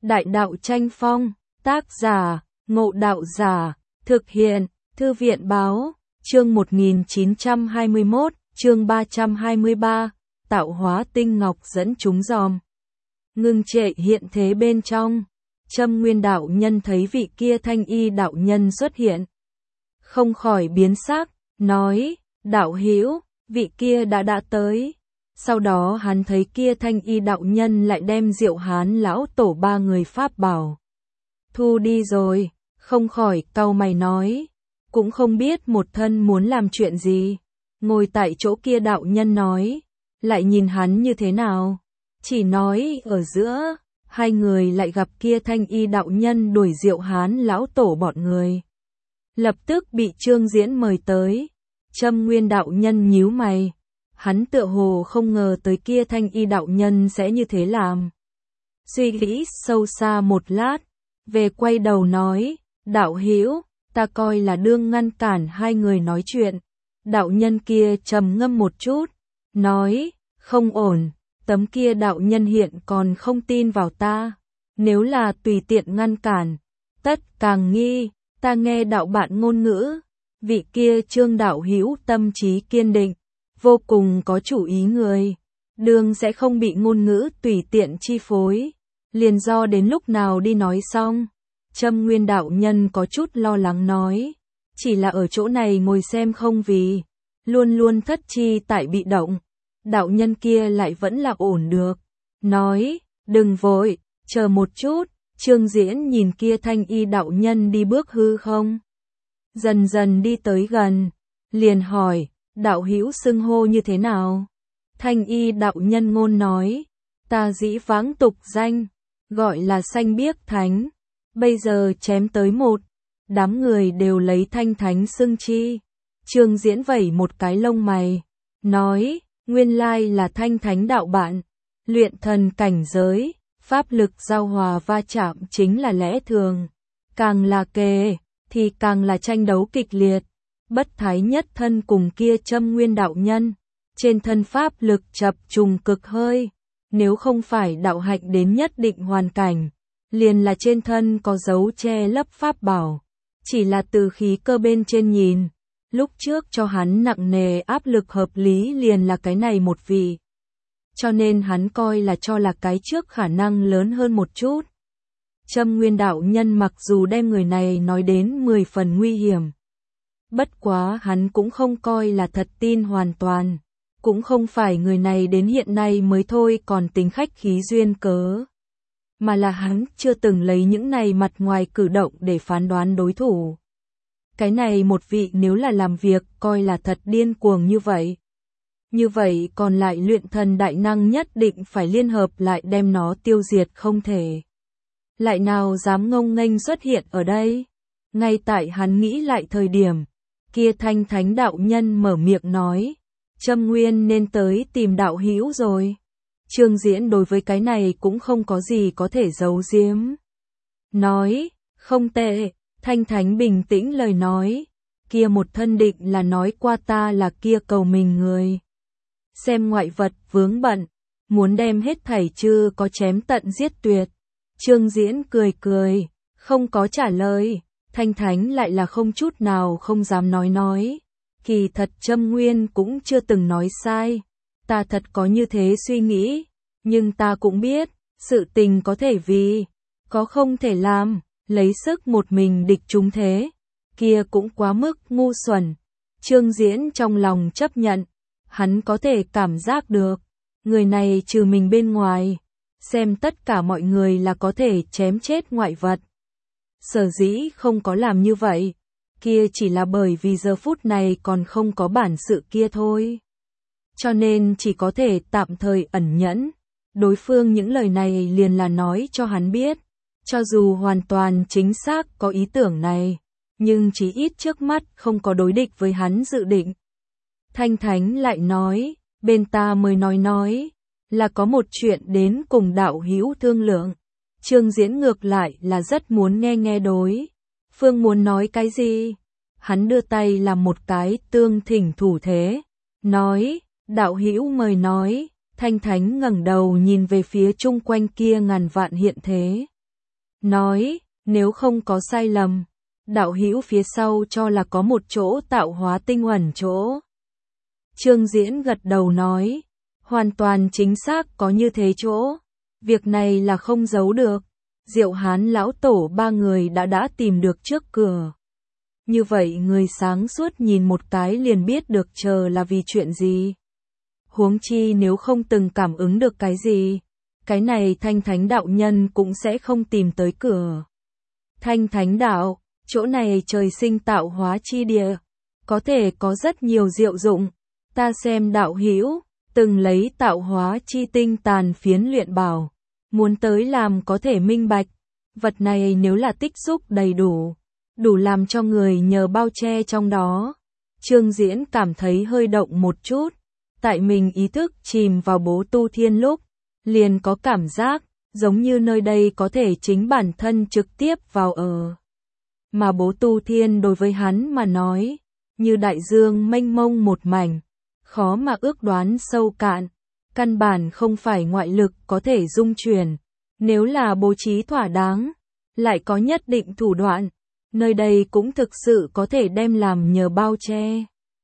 Đại đạo tranh phong, tác giả, Ngộ Đạo Giả, thực hiện, Thư viện báo, chương 1921, chương 323, tạo hóa tinh ngọc dẫn chúng dòm. Ngưng trệ hiện thế bên trong, Châm Nguyên đạo nhân thấy vị kia thanh y đạo nhân xuất hiện. Không khỏi biến sắc, nói, đạo hữu, vị kia đã tới. Sau đó hắn thấy kia thanh y đạo nhân lại đem Diệu Hán lão tổ ba người pháp bảo thu đi rồi, không khỏi cau mày nói, cũng không biết một thân muốn làm chuyện gì. Ngồi tại chỗ kia đạo nhân nói, lại nhìn hắn như thế nào, chỉ nói ở giữa, hai người lại gặp kia thanh y đạo nhân đuổi Diệu Hán lão tổ bọn người. Lập tức bị Trương Diễn mời tới. Châm Nguyên đạo nhân nhíu mày, hắn tựa hồ không ngờ tới kia thanh y đạo nhân sẽ như thế làm. Suy nghĩ sâu xa một lát, về quay đầu nói, đạo hữu, ta coi là đương ngăn cản hai người nói chuyện. Đạo nhân kia trầm ngâm một chút, nói, không ổn, tấm kia đạo nhân hiện còn không tin vào ta. Nếu là tùy tiện ngăn cản, tất càng nghi, ta nghe đạo bạn ngôn ngữ. Vị kia Trương đạo hữu tâm trí kiên định, vô cùng có chủ ý người, đương sẽ không bị ngôn ngữ tùy tiện chi phối, liền do đến lúc nào đi nói xong. Châm Nguyên đạo nhân có chút lo lắng nói, chỉ là ở chỗ này ngồi xem không vì, luôn luôn thất chi tại bị động. Đạo nhân kia lại vẫn là ổn được, nói, đừng vội, chờ một chút. Trương Diễn nhìn kia thanh y đạo nhân đi bước hư không, dần dần đi tới gần, liền hỏi, đạo hữu xưng hô như thế nào? Thanh y đạo nhân ngôn nói, ta dĩ vãng tục danh, gọi là Xanh Biếc Thánh, bây giờ chém tới một, đám người đều lấy Thanh Thánh xưng chi. Trương Diễn vẩy một cái lông mày, nói, nguyên lai là Thanh Thánh đạo bạn, luyện thần cảnh giới, pháp lực giao hòa va chạm chính là lẽ thường, càng là kề thì càng là tranh đấu kịch liệt. Bất Thái nhất thân cùng kia Châm Nguyên đạo nhân, trên thân pháp lực chập trùng cực hơi, nếu không phải đạo hạnh đến nhất định hoàn cảnh, liền là trên thân có dấu che lấp pháp bảo, chỉ là từ khí cơ bên trên nhìn, lúc trước cho hắn nặng nề áp lực hợp lý liền là cái này một vị. Cho nên hắn coi là cho là cái trước khả năng lớn hơn một chút. Châm Nguyên đạo nhân mặc dù đem người này nói đến 10 phần nguy hiểm, bất quá hắn cũng không coi là thật tin hoàn toàn, cũng không phải người này đến hiện nay mới thôi còn tính khách khí duyên cớ, mà là hắn chưa từng lấy những này mặt ngoài cử động để phán đoán đối thủ. Cái này một vị nếu là làm việc coi là thật điên cuồng như vậy còn lại luyện thần đại năng nhất định phải liên hợp lại đem nó tiêu diệt không thể. Lại nào dám ngông nghênh xuất hiện ở đây? Ngay tại hắn nghĩ lại thời điểm, kia Thanh Thánh đạo nhân mở miệng nói, Châm Nguyên nên tới tìm đạo hữu rồi. Trương Diễn đối với cái này cũng không có gì có thể giấu giếm. Nói, không tệ, Thanh Thánh bình tĩnh lời nói, kia một thân định là nói qua ta là kia cầu mình người. Xem ngoại vật vướng bận, muốn đem hết thảy chưa có chém tận giết tuyệt. Trương Diễn cười, không có trả lời. Thanh Thánh lại là không chút nào không dám nói. Kỳ thật Châm Nguyên cũng chưa từng nói sai. Ta thật có như thế suy nghĩ, nhưng ta cũng biết, sự tình có thể vì, có không thể làm, lấy sức một mình địch chúng thế. Kia cũng quá mức ngu xuẩn. Trương Diễn trong lòng chấp nhận, hắn có thể cảm giác được, người này trừ mình bên ngoài, xem tất cả mọi người là có thể chém chết ngoại vật. Sở dĩ không có làm như vậy, kia chỉ là bởi vì giờ phút này còn không có bản sự kia thôi. Cho nên chỉ có thể tạm thời ẩn nhẫn, đối phương những lời này liền là nói cho hắn biết, cho dù hoàn toàn chính xác có ý tưởng này, nhưng chỉ ít trước mắt không có đối địch với hắn dự định. Thanh Thánh lại nói, bên ta mới nói, là có một chuyện đến cùng đạo hữu thương lượng. Trương Diễn ngược lại là rất muốn nghe đối phương muốn nói cái gì. Hắn đưa tay làm một cái tương thỉnh thủ thế, nói, đạo hữu mời nói. Thanh Thánh ngẩng đầu nhìn về phía chung quanh kia ngàn vạn hiện thế. nói, nếu không có sai lầm, đạo hữu phía sau cho là có một chỗ tạo hóa tinh ẩn chỗ. Trương Diễn gật đầu nói, hoàn toàn chính xác có như thế chỗ, việc này là không giấu được, Diệu Hán lão tổ ba người đã tìm được trước cửa. Như vậy người sáng suốt nhìn một cái liền biết được chờ là vì chuyện gì. Huống chi nếu không từng cảm ứng được cái gì, cái này Thanh Thánh đạo nhân cũng sẽ không tìm tới cửa. Thanh Thánh đạo, chỗ này trời sinh tạo hóa chi địa, có thể có rất nhiều diệu dụng. Ta xem đạo hữu từng lấy tạo hóa chi tinh tàn phiến luyện bảo, muốn tới làm có thể minh bạch, vật này nếu là tích xúc đầy đủ, đủ làm cho người nhờ bao che trong đó. Trương Diễn cảm thấy hơi động một chút, tại mình ý thức chìm vào Bố Tu Thiên lúc, liền có cảm giác, giống như nơi đây có thể chính bản thân trực tiếp vào ở. Mà Bố Tu Thiên đối với hắn mà nói, như đại dương mênh mông một mảnh, khó mà ước đoán sâu cạn, căn bản không phải ngoại lực có thể dung chuyển, nếu là bố trí thỏa đáng, lại có nhất định thủ đoạn, nơi đây cũng thực sự có thể đem làm nhờ bao che.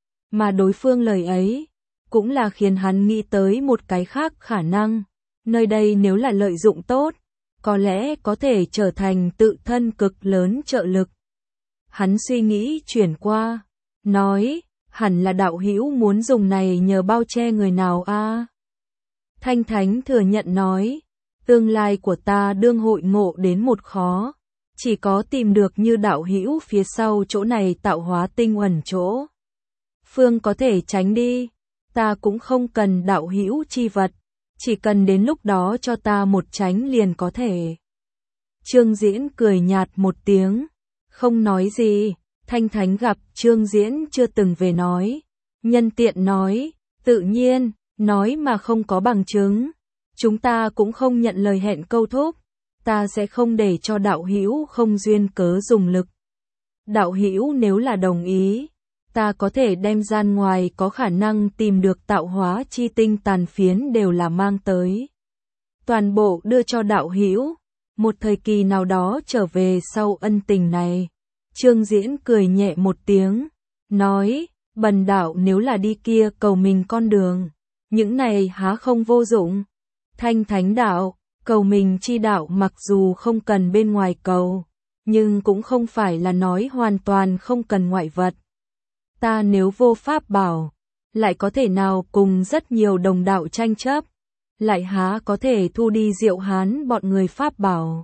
Mà đối phương lời ấy, cũng là khiến hắn nghĩ tới một cái khác khả năng, nơi đây nếu là lợi dụng tốt, có lẽ có thể trở thành tự thân cực lớn trợ lực. Hắn suy nghĩ chuyển qua, nói, hẳn là đạo hữu muốn dùng này nhờ bao che người nào a? Thanh Thánh thừa nhận nói, tương lai của ta đương hội ngộ đến một khó, chỉ có tìm được như đạo hữu phía sau chỗ này tạo hóa tinh ẩn chỗ. Phương có thể tránh đi, ta cũng không cần đạo hữu chi vật, chỉ cần đến lúc đó cho ta một tránh liền có thể. Trương Diễn cười nhạt một tiếng, không nói gì. Thanh Thánh gặp Trương Diễn chưa từng về nói, nhân tiện nói, tự nhiên, nói mà không có bằng chứng, chúng ta cũng không nhận lời hẹn câu thúc, ta sẽ không để cho đạo hữu không duyên cớ dùng lực. Đạo hữu nếu là đồng ý, ta có thể đem gian ngoài có khả năng tìm được tạo hóa chi tinh tàn phiến đều là mang tới. Toàn bộ đưa cho đạo hữu, một thời kỳ nào đó trở về sau ân tình này. Trương Diễn cười nhẹ một tiếng, nói, bần đạo nếu là đi kia cầu mình con đường, những này há không vô dụng. Thanh Thánh đạo, cầu mình chi đạo mặc dù không cần bên ngoài cầu, nhưng cũng không phải là nói hoàn toàn không cần ngoại vật. Ta nếu vô pháp bảo, lại có thể nào cùng rất nhiều đồng đạo tranh chấp, lại há có thể thu đi Diệu Hán bọn người pháp bảo.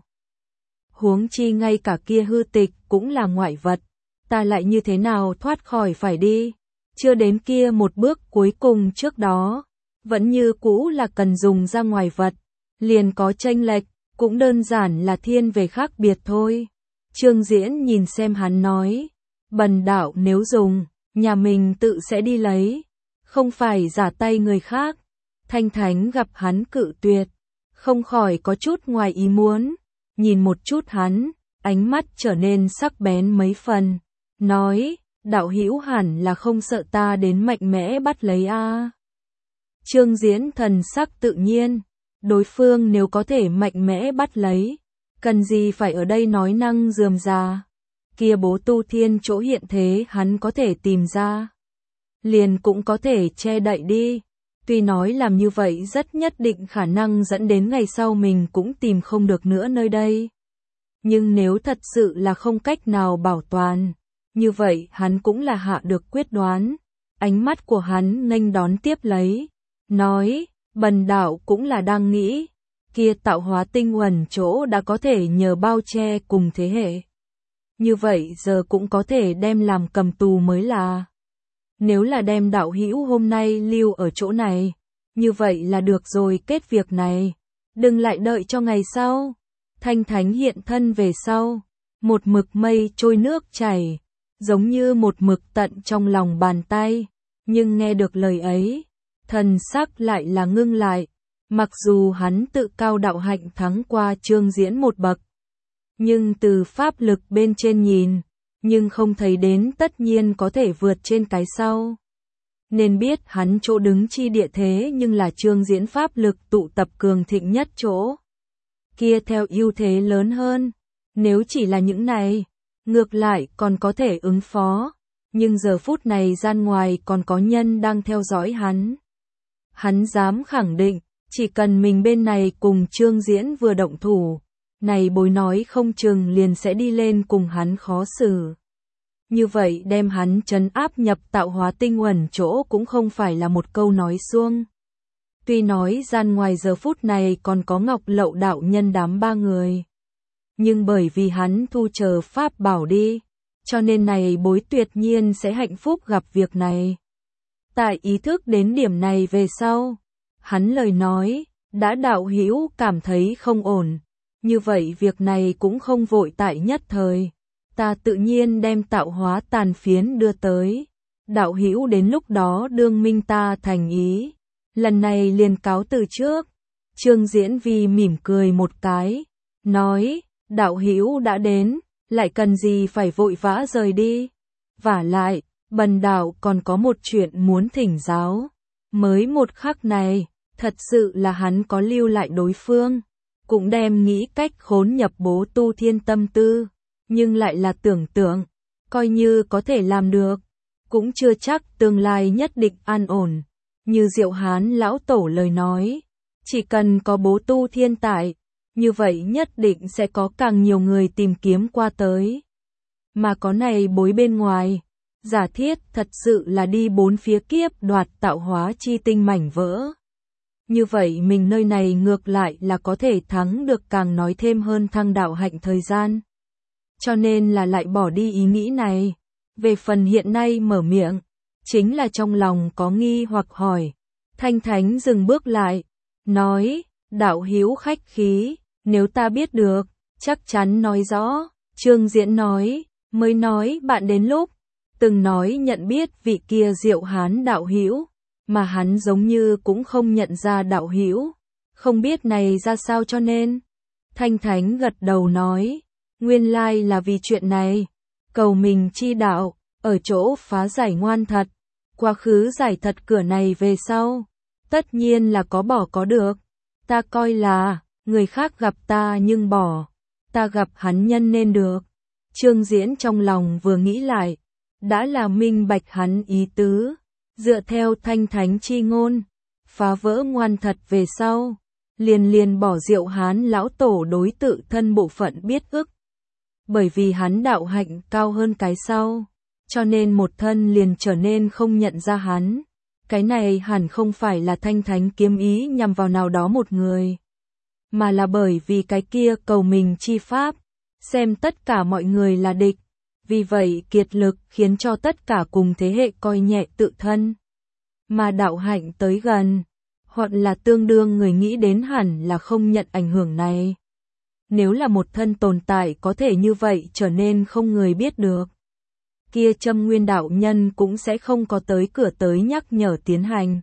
Huống chi ngay cả kia hư tịch cũng là ngoại vật, ta lại như thế nào thoát khỏi phải đi, chưa đến kia một bước cuối cùng trước đó, vẫn như cũ là cần dùng ra ngoài vật, liền có chênh lệch, cũng đơn giản là thiên về khác biệt thôi. Trương Diễn nhìn xem hắn nói, bần đạo nếu dùng, nhà mình tự sẽ đi lấy, không phải giả tay người khác. Thanh Thánh gặp hắn cự tuyệt, không khỏi có chút ngoài ý muốn. Nhìn một chút hắn, ánh mắt trở nên sắc bén mấy phần, nói, đạo hữu hẳn là không sợ ta đến mạnh mẽ bắt lấy a. Trương Diễn thần sắc tự nhiên, đối phương nếu có thể mạnh mẽ bắt lấy, cần gì phải ở đây nói năng rườm rà, kia Bố Tu Thiên chỗ hiện thế hắn có thể tìm ra, liền cũng có thể che đậy đi. Tuy nói làm như vậy rất nhất định khả năng dẫn đến ngày sau mình cũng tìm không được nữa nơi đây. Nhưng nếu thật sự là không cách nào bảo toàn, như vậy hắn cũng là hạ được quyết đoán. Ánh mắt của hắn nghênh đón tiếp lấy, nói, bần đạo cũng là đang nghĩ, kia tạo hóa tinh uẩn chỗ đã có thể nhờ bao che cùng thế hệ. Như vậy giờ cũng có thể đem làm cầm tù mới là. Nếu là đem đạo hữu hôm nay lưu ở chỗ này, như vậy là được rồi kết việc này, đừng lại đợi cho ngày sau. Thanh Thánh hiện thân về sau, một mực mây trôi nước chảy, giống như một mực tận trong lòng bàn tay, nhưng nghe được lời ấy, thần sắc lại là ngưng lại, mặc dù hắn tự cao đạo hạnh thắng qua Trương Diễn một bậc, nhưng từ pháp lực bên trên nhìn, nhưng không thấy đến tất nhiên có thể vượt trên cái sau. Nên biết hắn chỗ đứng chi địa thế nhưng là Trương Diễn pháp lực tụ tập cường thịnh nhất chỗ. kia theo ưu thế lớn hơn. Nếu chỉ là những này, ngược lại còn có thể ứng phó, nhưng giờ phút này gian ngoài còn có nhân đang theo dõi hắn. Hắn dám khẳng định, chỉ cần mình bên này cùng Trương Diễn vừa động thủ, này bối nói không chừng liền sẽ đi lên cùng hắn khó xử. Như vậy đem hắn trấn áp nhập tạo hóa tinh uẩn chỗ cũng không phải là một câu nói suông. Tuy nói gian ngoài giờ phút này còn có Ngọc Lậu đạo nhân đám 3 người, nhưng bởi vì hắn thu chờ pháp bảo đi, cho nên này bối tuyệt nhiên sẽ hạnh phúc gặp việc này. Tại ý thức đến điểm này về sau, hắn lời nói, đã đạo hữu cảm thấy không ổn, như vậy việc này cũng không vội tại nhất thời, ta tự nhiên đem tạo hóa tàn phiến đưa tới, đạo hữu đến lúc đó đương minh ta thành ý, lần này liền cáo từ trước. Trương Diễn Vi mỉm cười một cái, nói, đạo hữu đã đến, lại cần gì phải vội vã rời đi, vả lại, bần đạo còn có một chuyện muốn thỉnh giáo. Mới một khắc này, thật sự là hắn có lưu lại đối phương, cũng đem nghĩ cách khốn nhập Bố Tu Thiên tâm tư, nhưng lại là tưởng tượng, coi như có thể làm được, cũng chưa chắc tương lai nhất định an ổn. Như Diệu Hán lão tổ lời nói, chỉ cần có Bố Tu Thiên tại, như vậy nhất định sẽ có càng nhiều người tìm kiếm qua tới. Mà có này bối bên ngoài, giả thiết thật sự là đi 4 phía kiếp đoạt tạo hóa chi tinh mảnh vỡ. Như vậy mình nơi này ngược lại là có thể thắng được, càng nói thêm hơn thăng đạo hạnh thời gian. Cho nên là lại bỏ đi ý nghĩ này. Về phần hiện nay mở miệng, chính là trong lòng có nghi hoặc hỏi. Thanh Thánh dừng bước lại, nói, đạo hữu khách khí, nếu ta biết được, chắc chắn nói rõ. Trương Diễn nói, mới nói bạn đến lúc, từng nói nhận biết vị kia Diệu Hán đạo hữu, mà hắn giống như cũng không nhận ra đạo hữu, không biết này ra sao cho nên. Thanh Thánh gật đầu nói, nguyên lai là vì chuyện này, cầu mình chi đạo, ở chỗ phá giải ngoan thật, quá khứ giải thật cửa này về sau, tất nhiên là có bỏ có được, ta coi là, người khác gặp ta nhưng bỏ, ta gặp hắn nhân nên được. Trương Diễn trong lòng vừa nghĩ lại, đã là minh bạch hắn ý tứ, dựa theo Thanh Thánh chi ngôn, phá vỡ ngoan thật về sau, liền bỏ Diệu Hán lão tổ đối tự thân bộ phận biết ức. Bởi vì hắn đạo hạnh cao hơn cái sau, cho nên một thân liền trở nên không nhận ra hắn. Cái này hẳn không phải là Thanh Thánh kiếm ý nhằm vào nào đó một người, mà là bởi vì cái kia cầu mình chi pháp, xem tất cả mọi người là địch. Vì vậy kiệt lực khiến cho tất cả cùng thế hệ coi nhẹ tự thân. Mà đạo hạnh tới gần, hoặc là tương đương người nghĩ đến hẳn là không nhận ảnh hưởng này. Nếu là một thân tồn tại có thể như vậy trở nên không người biết được, kia Châm Nguyên đạo nhân cũng sẽ không có tới cửa tới nhắc nhở tiến hành.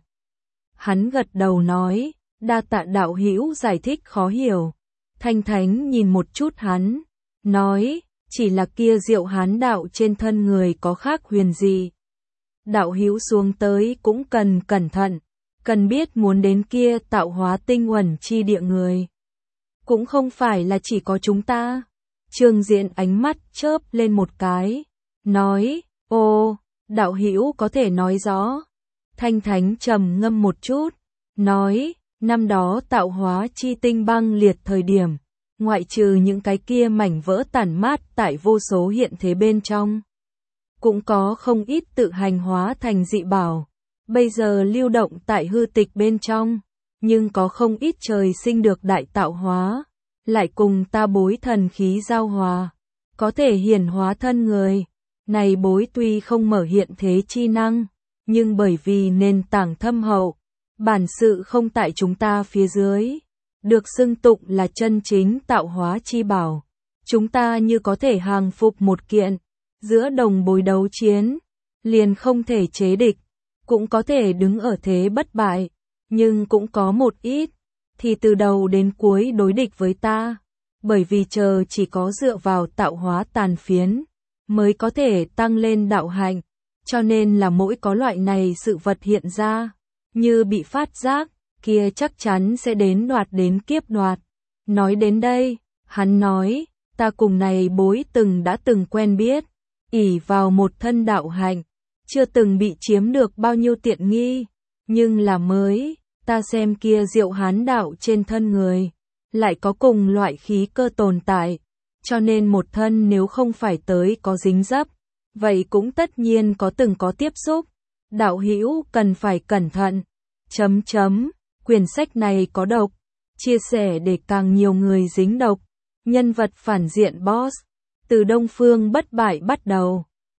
Hắn gật đầu nói, đa tạ đạo hữu giải thích khó hiểu. Thanh Thánh nhìn một chút hắn, nói, chỉ là kia Diệu Hán đạo trên thân người có khác huyền gì. Đạo hữu xuống tới cũng cần cẩn thận, cần biết muốn đến kia tạo hóa tinh uẩn chi địa người. Cũng không phải là chỉ có chúng ta. Trương Diễn ánh mắt chớp lên một cái, nói, ô, đạo hữu có thể nói rõ. Thanh Thánh trầm ngâm một chút, nói, năm đó tạo hóa chi tinh băng liệt thời điểm, ngoại trừ những cái kia mảnh vỡ tản mát tại vô số hiện thế bên trong, cũng có không ít tự hành hóa thành dị bảo, bây giờ lưu động tại hư tịch bên trong, nhưng có không ít trời sinh được đại tạo hóa, lại cùng ta bối thần khí giao hòa, có thể hiển hóa thân người. Này bối tuy không mở hiện thế chi năng, nhưng bởi vì nền tảng thâm hậu, bản sự không tại chúng ta phía dưới, được xưng tụng là chân chính tạo hóa chi bảo. Chúng ta như có thể hàng phục một kiện, giữa đồng bối đấu chiến, liền không thể chế địch, cũng có thể đứng ở thế bất bại, nhưng cũng có một ít, thì từ đầu đến cuối đối địch với ta, bởi vì chờ chỉ có dựa vào tạo hóa tàn phiến, mới có thể tăng lên đạo hạnh, cho nên là mỗi có loại này sự vật hiện ra, như bị phát giác, kia chắc chắn sẽ đến đoạt đến kiếp đoạt. Nói đến đây, hắn nói, ta cùng này bối đã từng quen biết, ỷ vào một thân đạo hạnh, chưa từng bị chiếm được bao nhiêu tiện nghi, nhưng là mới, ta xem kia Diệu Hán đạo trên thân người, lại có cùng loại khí cơ tồn tại, cho nên một thân nếu không phải tới có dính dấp, vậy cũng tất nhiên có từng có tiếp xúc, đạo hữu cần phải cẩn thận. Quyển sách này có độc, chia sẻ để càng nhiều người dính độc. Nhân vật phản diện boss, từ Đông Phương bất bại bắt đầu.